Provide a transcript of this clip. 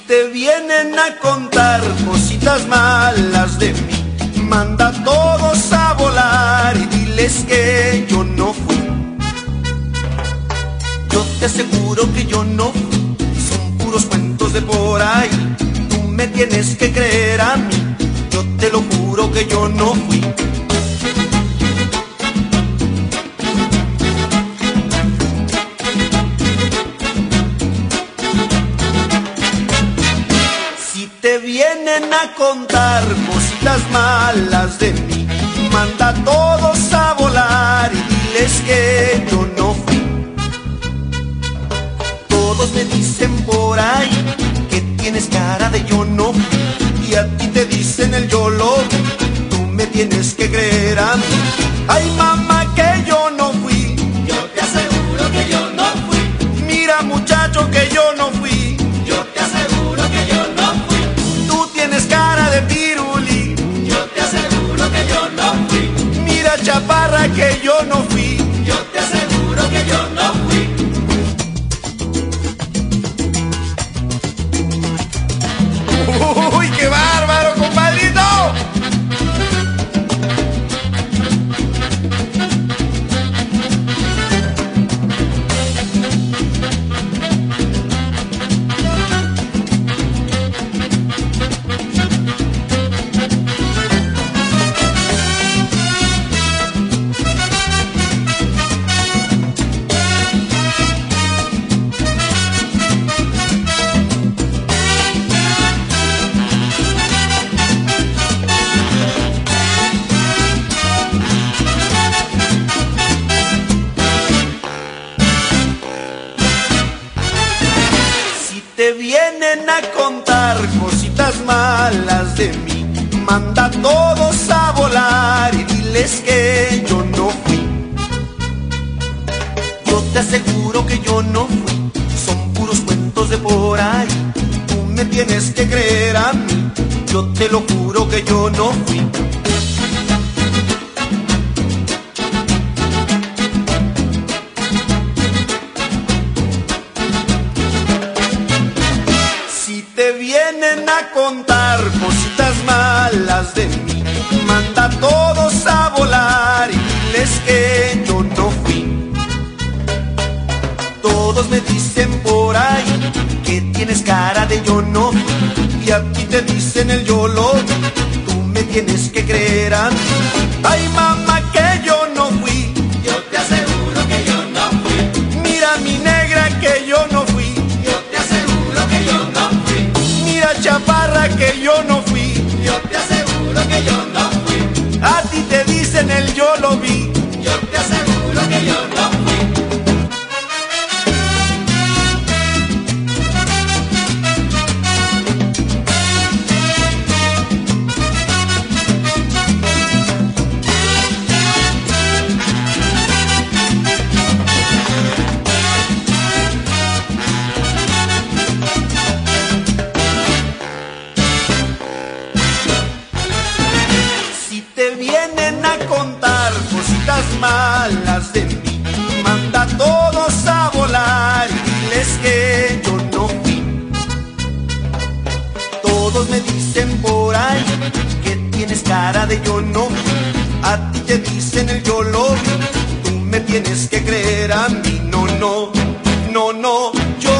te vienen a contar cositas malas de mí, manda a todos a volar y diles que yo no fui. Yo te aseguro que yo no fui, son puros cuentos de por ahí. Tú me tienes que creer a mí, yo te lo juro que yo no fui. Te vienen a contar cositas malas de mí, manda a todos a volar y diles que yo no fui. Todos me dicen por ahí que tienes cara de yo no fui, y a ti te dicen el yo lo vi. Tú me tienes que creer a mí. Ay, mamá, que yo no fui. Yo te aseguro que yo no fui. Mira, muchacho, que yo no fui. Yo te aseguro que yo no fui. Tienes cara de piruli. Yo te aseguro que yo no fui. Mira, chaparra, que yo no fui. Yo te aseguro que yo no fui. ¡Uy, qué bárbaro, compadrito! Te vienen a contar cositas malas de mí, manda a todos a volar y diles que yo no fui. Yo te aseguro que yo no fui, son puros cuentos de por ahí. Tú me tienes que creer a mí, yo te lo juro que yo no fui. Te vienen a contar cositas malas de mí, manda a todos a volar y diles que yo no fui. Todos me dicen por ahí que tienes cara de yo no fui, y a ti te dicen el yo lo vi. Tú me tienes que creer a mí. Ay, mamá, que yo no fui. Yo te aseguro que yo no fui. Mira, mi negra, que yo no fui. Yo te aseguro que yo no fui. Mira, chaparra, que yo no fui. Yo te aseguro que yo no fui. A ti te dicen el yo lo vi. Yo te aseguro que yo no fui. Te vienen a contar cositas malas de mí, manda a todos a volar y diles que yo no fui. Todos me dicen por ahí que tienes cara de yo no fui, a ti te dicen el yo lo vi. Tú me tienes que creer a mí, no, no, no, no, yo